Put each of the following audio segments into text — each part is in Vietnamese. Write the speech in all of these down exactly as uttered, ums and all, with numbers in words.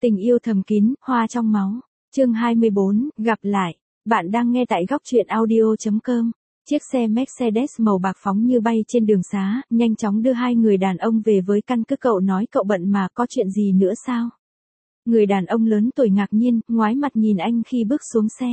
Tình yêu thầm kín, hoa trong máu. Chương hai mươi bốn, gặp lại. Bạn đang nghe tại góc truyện audio chấm com. Chiếc xe Mercedes màu bạc phóng như bay trên đường xá, nhanh chóng đưa hai người đàn ông về với căn cứ. Cậu nói cậu bận mà, có chuyện gì nữa sao? Người đàn ông lớn tuổi ngạc nhiên, ngoái mặt nhìn anh khi bước xuống xe.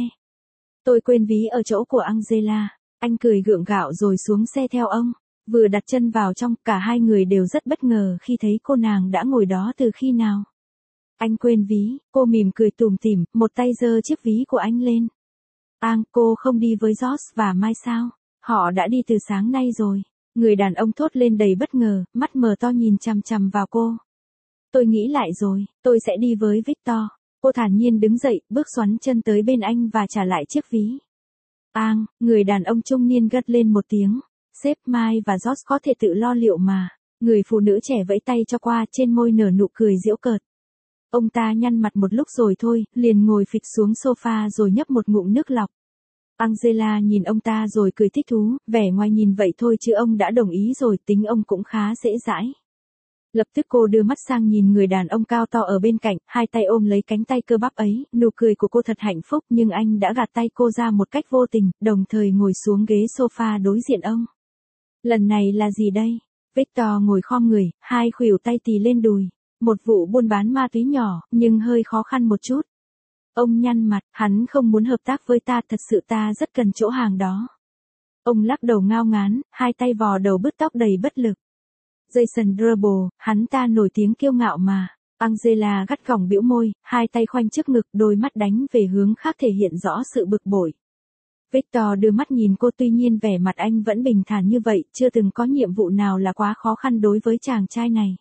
Tôi quên ví ở chỗ của Angela. Anh cười gượng gạo rồi xuống xe theo ông. Vừa đặt chân vào trong, cả hai người đều rất bất ngờ khi thấy cô nàng đã ngồi đó từ khi nào. Anh quên ví, cô mỉm cười tủm tỉm, một tay giơ chiếc ví của anh lên. Ang, cô không đi với George và Mai sao? Họ đã đi từ sáng nay rồi. Người đàn ông thốt lên đầy bất ngờ, mắt mở to nhìn chằm chằm vào cô. Tôi nghĩ lại rồi, tôi sẽ đi với Victor. Cô thản nhiên đứng dậy, bước xoắn chân tới bên anh và trả lại chiếc ví. Ang, người đàn ông trung niên gắt lên một tiếng. Sếp, Mai và George có thể tự lo liệu mà. Người phụ nữ trẻ vẫy tay cho qua, trên môi nở nụ cười giễu cợt. Ông ta nhăn mặt một lúc rồi thôi, liền ngồi phịch xuống sofa rồi nhấp một ngụm nước lọc. Angela nhìn ông ta rồi cười thích thú, vẻ ngoài nhìn vậy thôi chứ ông đã đồng ý rồi, tính ông cũng khá dễ dãi. Lập tức cô đưa mắt sang nhìn người đàn ông cao to ở bên cạnh, hai tay ôm lấy cánh tay cơ bắp ấy, nụ cười của cô thật hạnh phúc, nhưng anh đã gạt tay cô ra một cách vô tình, đồng thời ngồi xuống ghế sofa đối diện ông. Lần này là gì đây? Victor ngồi khom người, hai khuỷu tay tì lên đùi. Một vụ buôn bán ma túy nhỏ, nhưng hơi khó khăn một chút. Ông nhăn mặt, hắn không muốn hợp tác với ta, thật sự ta rất cần chỗ hàng đó. Ông lắc đầu ngao ngán, hai tay vò đầu bứt tóc đầy bất lực. Jason Derulo, hắn ta nổi tiếng kiêu ngạo mà. Angela gắt gỏng bĩu môi, hai tay khoanh trước ngực, đôi mắt đánh về hướng khác thể hiện rõ sự bực bội. Victor đưa mắt nhìn cô, tuy nhiên vẻ mặt anh vẫn bình thản như vậy, chưa từng có nhiệm vụ nào là quá khó khăn đối với chàng trai này.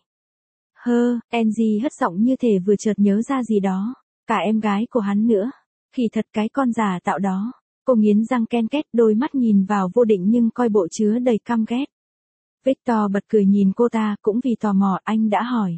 Hơ, Angie hất giọng như thể vừa chợt nhớ ra gì đó. Cả em gái của hắn nữa. Khỉ thật cái con giả tạo đó. Cô nghiến răng ken két, đôi mắt nhìn vào vô định nhưng coi bộ chứa đầy căm ghét. Victor bật cười nhìn cô ta, cũng vì tò mò, anh đã hỏi.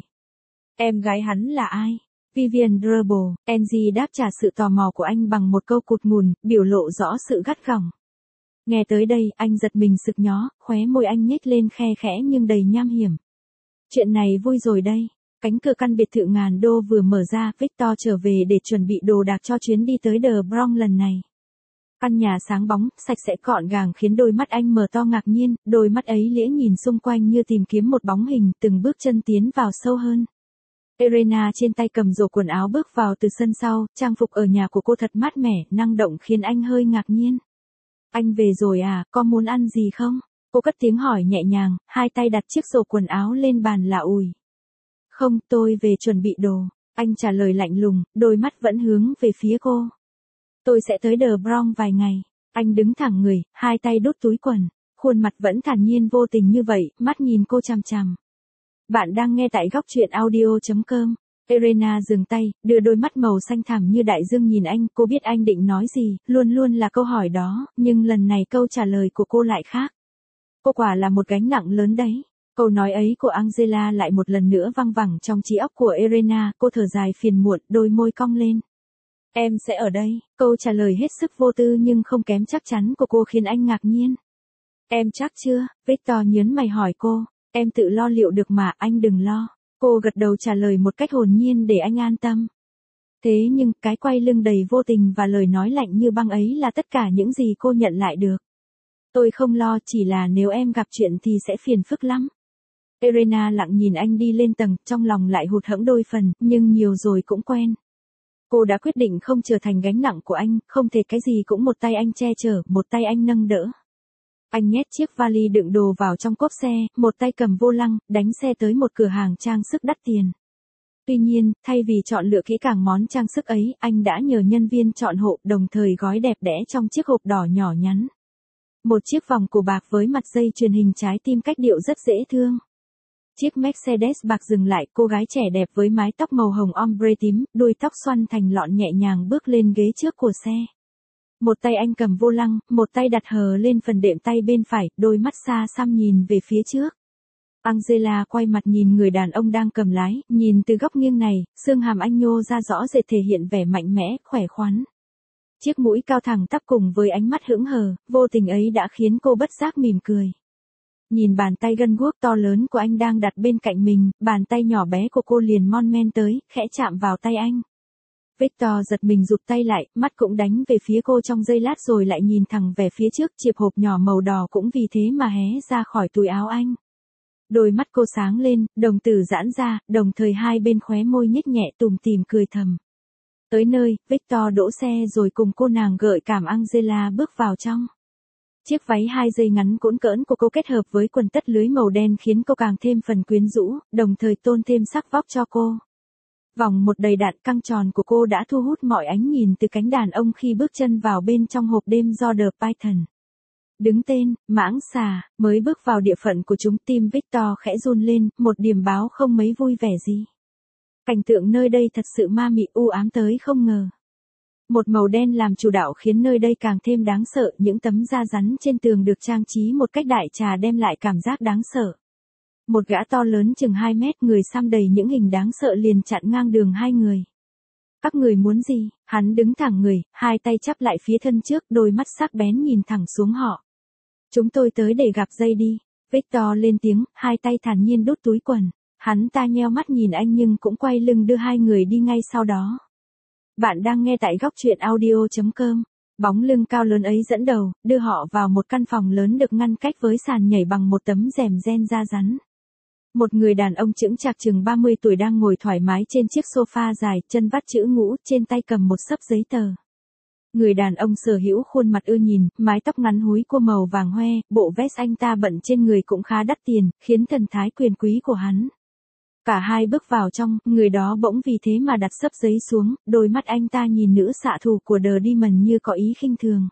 Em gái hắn là ai? Vivian Derulo. Angie đáp trả sự tò mò của anh bằng một câu cụt ngùn, biểu lộ rõ sự gắt gỏng. Nghe tới đây, anh giật mình sực nhó, khóe môi anh nhếch lên khe khẽ nhưng đầy nham hiểm. Chuyện này vui rồi đây. Cánh cửa căn biệt thự ngàn đô vừa mở ra, Victor trở về để chuẩn bị đồ đạc cho chuyến đi tới The Bronx lần này. Căn nhà sáng bóng, sạch sẽ gọn gàng khiến đôi mắt anh mở to ngạc nhiên, đôi mắt ấy lễ nhìn xung quanh như tìm kiếm một bóng hình, từng bước chân tiến vào sâu hơn. Irena trên tay cầm rổ quần áo bước vào từ sân sau, trang phục ở nhà của cô thật mát mẻ, năng động khiến anh hơi ngạc nhiên. Anh về rồi à, có muốn ăn gì không? Cô cất tiếng hỏi nhẹ nhàng, hai tay đặt chiếc rổ quần áo lên bàn lạ ủi. Không, tôi về chuẩn bị đồ. Anh trả lời lạnh lùng, đôi mắt vẫn hướng về phía cô. Tôi sẽ tới The Bronx vài ngày. Anh đứng thẳng người, hai tay đút túi quần. Khuôn mặt vẫn thản nhiên vô tình như vậy, mắt nhìn cô chằm chằm. Bạn đang nghe tại góc truyện audio chấm com. Irena dừng tay, đưa đôi mắt màu xanh thẳm như đại dương nhìn anh, cô biết anh định nói gì, luôn luôn là câu hỏi đó, nhưng lần này câu trả lời của cô lại khác. Cô quả là một gánh nặng lớn đấy. Câu nói ấy của Angela lại một lần nữa văng vẳng trong trí óc của Irena, cô thở dài phiền muộn, đôi môi cong lên. Em sẽ ở đây, câu trả lời hết sức vô tư nhưng không kém chắc chắn của cô khiến anh ngạc nhiên. Em chắc chưa? Victor nhớn mày hỏi cô. Em tự lo liệu được mà, anh đừng lo. Cô gật đầu trả lời một cách hồn nhiên để anh an tâm. Thế nhưng, cái quay lưng đầy vô tình và lời nói lạnh như băng ấy là tất cả những gì cô nhận lại được. Tôi không lo, chỉ là nếu em gặp chuyện thì sẽ phiền phức lắm. Irena lặng nhìn anh đi lên tầng, trong lòng lại hụt hẫng đôi phần, nhưng nhiều rồi cũng quen. Cô đã quyết định không trở thành gánh nặng của anh, không thể cái gì cũng một tay anh che chở, một tay anh nâng đỡ. Anh nhét chiếc vali đựng đồ vào trong cốp xe, một tay cầm vô lăng, đánh xe tới một cửa hàng trang sức đắt tiền. Tuy nhiên, thay vì chọn lựa kỹ càng món trang sức ấy, anh đã nhờ nhân viên chọn hộ, đồng thời gói đẹp đẽ trong chiếc hộp đỏ nhỏ nhắn. Một chiếc vòng cổ bạc với mặt dây chuyền hình trái tim cách điệu rất dễ thương. Chiếc Mercedes bạc dừng lại, cô gái trẻ đẹp với mái tóc màu hồng ombre tím, đuôi tóc xoăn thành lọn nhẹ nhàng bước lên ghế trước của xe. Một tay anh cầm vô lăng, một tay đặt hờ lên phần đệm tay bên phải, đôi mắt xa xăm nhìn về phía trước. Angela quay mặt nhìn người đàn ông đang cầm lái, nhìn từ góc nghiêng này, xương hàm anh nhô ra rõ rệt thể hiện vẻ mạnh mẽ, khỏe khoắn. Chiếc mũi cao thẳng tắp cùng với ánh mắt hững hờ, vô tình ấy đã khiến cô bất giác mỉm cười. nhìn bàn tay gân guốc to lớn của anh đang đặt bên cạnh mình, bàn tay nhỏ bé của cô liền mon men tới, khẽ chạm vào tay anh. Victor giật mình rụt tay lại, mắt cũng đánh về phía cô trong giây lát rồi lại nhìn thẳng về phía trước, chiếc hộp nhỏ màu đỏ cũng vì thế mà hé ra khỏi túi áo anh. Đôi mắt cô sáng lên, đồng tử giãn ra, đồng thời hai bên khóe môi nhếch nhẹ tủm tỉm cười thầm. Tới nơi, Victor đỗ xe rồi cùng cô nàng gợi cảm Angela bước vào trong. Chiếc váy hai dây ngắn cũn cỡn của cô kết hợp với quần tất lưới màu đen khiến cô càng thêm phần quyến rũ, đồng thời tôn thêm sắc vóc cho cô. Vòng một đầy đặn căng tròn của cô đã thu hút mọi ánh nhìn từ cánh đàn ông khi bước chân vào bên trong hộp đêm do The Python. Đứng tên, mãng xà, mới bước vào địa phận của chúng, tim Victor khẽ run lên, một điểm báo không mấy vui vẻ gì. Cảnh tượng nơi đây thật sự ma mị u ám tới không ngờ. Một màu đen làm chủ đạo khiến nơi đây càng thêm đáng sợ, những tấm da rắn trên tường được trang trí một cách đại trà đem lại cảm giác đáng sợ. Một gã to lớn chừng hai mét, người xăm đầy những hình đáng sợ liền chặn ngang đường hai người. Các người muốn gì? Hắn đứng thẳng người, hai tay chắp lại phía thân trước, đôi mắt sắc bén nhìn thẳng xuống họ. Chúng tôi tới để gặp J D. Victor lên tiếng, hai tay thản nhiên đút túi quần. Hắn ta nheo mắt nhìn anh nhưng cũng quay lưng đưa hai người đi ngay sau đó. Bạn đang nghe tại góc truyện audio chấm com. Bóng lưng cao lớn ấy dẫn đầu, đưa họ vào một căn phòng lớn được ngăn cách với sàn nhảy bằng một tấm rèm ren da rắn. Một người đàn ông chững chạc chừng ba mươi tuổi đang ngồi thoải mái trên chiếc sofa dài, chân vắt chữ ngũ, trên tay cầm một xấp giấy tờ. Người đàn ông sở hữu khuôn mặt ưa nhìn, mái tóc ngắn húi cua màu vàng hoe, bộ vest anh ta bận trên người cũng khá đắt tiền, khiến thần thái quyền quý của hắn. Cả hai bước vào trong, người đó bỗng vì thế mà đặt xấp giấy xuống, đôi mắt anh ta nhìn nữ xạ thủ của The Demon như có ý khinh thường.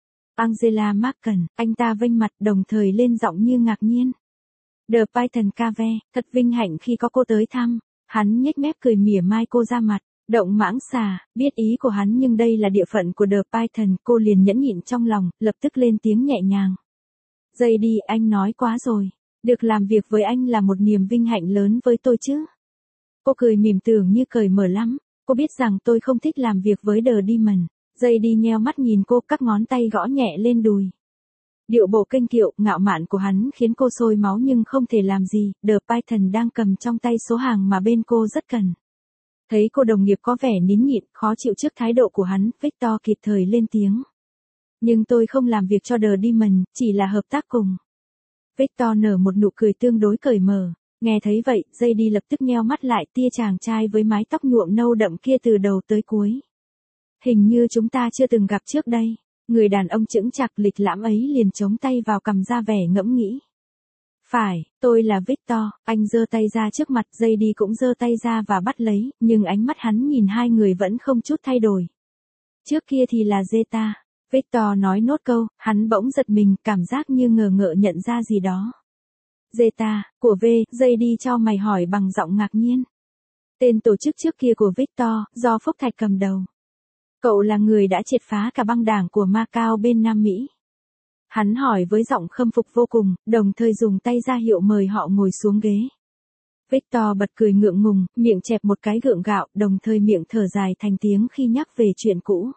Angela Merkel, anh ta vênh mặt đồng thời lên giọng như ngạc nhiên. The Python Cave, thật vinh hạnh khi có cô tới thăm. Hắn nhếch mép cười mỉa mai cô ra mặt. Động mãng xà, biết ý của hắn nhưng đây là địa phận của The Python, cô liền nhẫn nhịn trong lòng, lập tức lên tiếng nhẹ nhàng. Dậy đi, anh nói quá rồi. Được làm việc với anh là một niềm vinh hạnh lớn với tôi chứ. Cô cười mỉm tưởng như cởi mở lắm. Cô biết rằng tôi không thích làm việc với The Demon. Dậy đi nheo mắt nhìn cô, các ngón tay gõ nhẹ lên đùi. Điệu bộ kênh kiệu, ngạo mạn của hắn khiến cô sôi máu nhưng không thể làm gì. The Python đang cầm trong tay số hàng mà bên cô rất cần. Thấy cô đồng nghiệp có vẻ nín nhịn, khó chịu trước thái độ của hắn, Victor kịp thời lên tiếng. Nhưng tôi không làm việc cho The Demon, chỉ là hợp tác cùng. Victor nở một nụ cười tương đối cởi mở. Nghe thấy vậy, J D lập tức nheo mắt lại, tia chàng trai với mái tóc nhuộm nâu đậm kia từ đầu tới cuối. Hình như chúng ta chưa từng gặp trước đây. Người đàn ông chững chạc lịch lãm ấy liền chống tay vào cằm ra vẻ ngẫm nghĩ. Phải, tôi là Victor, anh giơ tay ra trước mặt, J D cũng giơ tay ra và bắt lấy, nhưng ánh mắt hắn nhìn hai người vẫn không chút thay đổi. Trước kia thì là Zeta. Victor nói nốt câu, hắn bỗng giật mình, cảm giác như ngờ ngợ nhận ra gì đó. Zeta, của V, J D cho mày hỏi bằng giọng ngạc nhiên. Tên tổ chức trước kia của Victor, do Phúc Thạch cầm đầu. Cậu là người đã triệt phá cả băng đảng của Macau bên Nam Mỹ. Hắn hỏi với giọng khâm phục vô cùng, đồng thời dùng tay ra hiệu mời họ ngồi xuống ghế. Victor bật cười ngượng ngùng, miệng chẹp một cái gượng gạo, đồng thời miệng thở dài thành tiếng khi nhắc về chuyện cũ.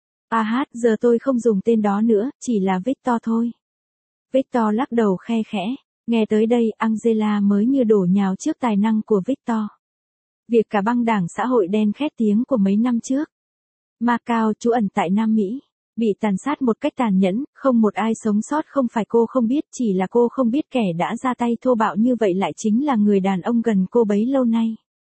À hát, giờ tôi không dùng tên đó nữa, chỉ là Victor thôi. Victor lắc đầu khe khẽ, nghe tới đây, Angela mới như đổ nhào trước tài năng của Victor. Việc cả băng đảng xã hội đen khét tiếng của mấy năm trước. Macau trú ẩn tại Nam Mỹ, bị tàn sát một cách tàn nhẫn, không một ai sống sót, không phải cô không biết, chỉ là cô không biết kẻ đã ra tay thô bạo như vậy lại chính là người đàn ông gần cô bấy lâu nay.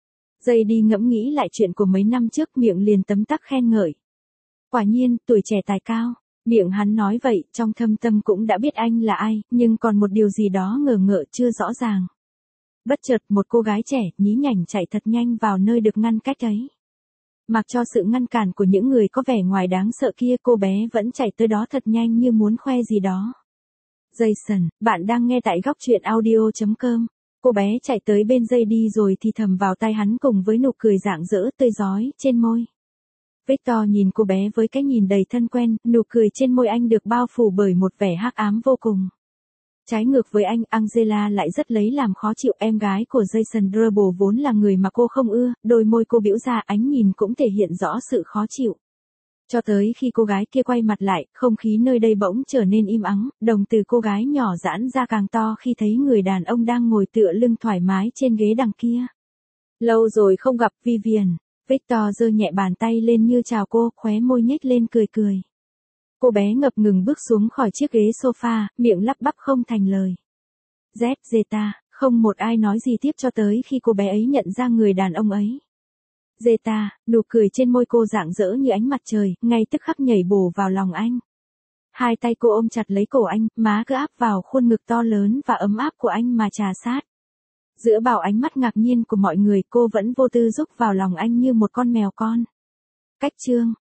J D ngẫm nghĩ lại chuyện của mấy năm trước, miệng liền tấm tắc khen ngợi. Quả nhiên, tuổi trẻ tài cao. Miệng hắn nói vậy, trong thâm tâm cũng đã biết anh là ai, nhưng còn một điều gì đó ngờ ngợ chưa rõ ràng. Bất chợt, một cô gái trẻ, nhí nhảnh chạy thật nhanh vào nơi được ngăn cách ấy. Mặc cho sự ngăn cản của những người có vẻ ngoài đáng sợ kia, cô bé vẫn chạy tới đó thật nhanh như muốn khoe gì đó. Jason, bạn đang nghe tại góc truyện audio chấm com. Cô bé chạy tới bên J D rồi thì thầm vào tai hắn cùng với nụ cười rạng rỡ tươi rói trên môi. Victor nhìn cô bé với cái nhìn đầy thân quen, nụ cười trên môi anh được bao phủ bởi một vẻ hắc ám vô cùng. Trái ngược với anh, Angela lại rất lấy làm khó chịu, em gái của Jason Drubble vốn là người mà cô không ưa, đôi môi cô biểu ra, ánh nhìn cũng thể hiện rõ sự khó chịu. Cho tới khi cô gái kia quay mặt lại, không khí nơi đây bỗng trở nên im ắng, đồng tử cô gái nhỏ giãn ra càng to khi thấy người đàn ông đang ngồi tựa lưng thoải mái trên ghế đằng kia. Lâu rồi không gặp Vivian, Victor giơ nhẹ bàn tay lên như chào cô, khóe môi nhếch lên cười cười. Cô bé ngập ngừng bước xuống khỏi chiếc ghế sofa, miệng lắp bắp không thành lời. Z Zeta, không một ai nói gì tiếp cho tới khi cô bé ấy nhận ra người đàn ông ấy. Zeta, nụ cười trên môi cô rạng rỡ như ánh mặt trời, ngay tức khắc nhảy bổ vào lòng anh. Hai tay cô ôm chặt lấy cổ anh, má cứ áp vào khuôn ngực to lớn và ấm áp của anh mà trà sát. Giữa bao ánh mắt ngạc nhiên của mọi người, cô vẫn vô tư rúc vào lòng anh như một con mèo con. Cách chương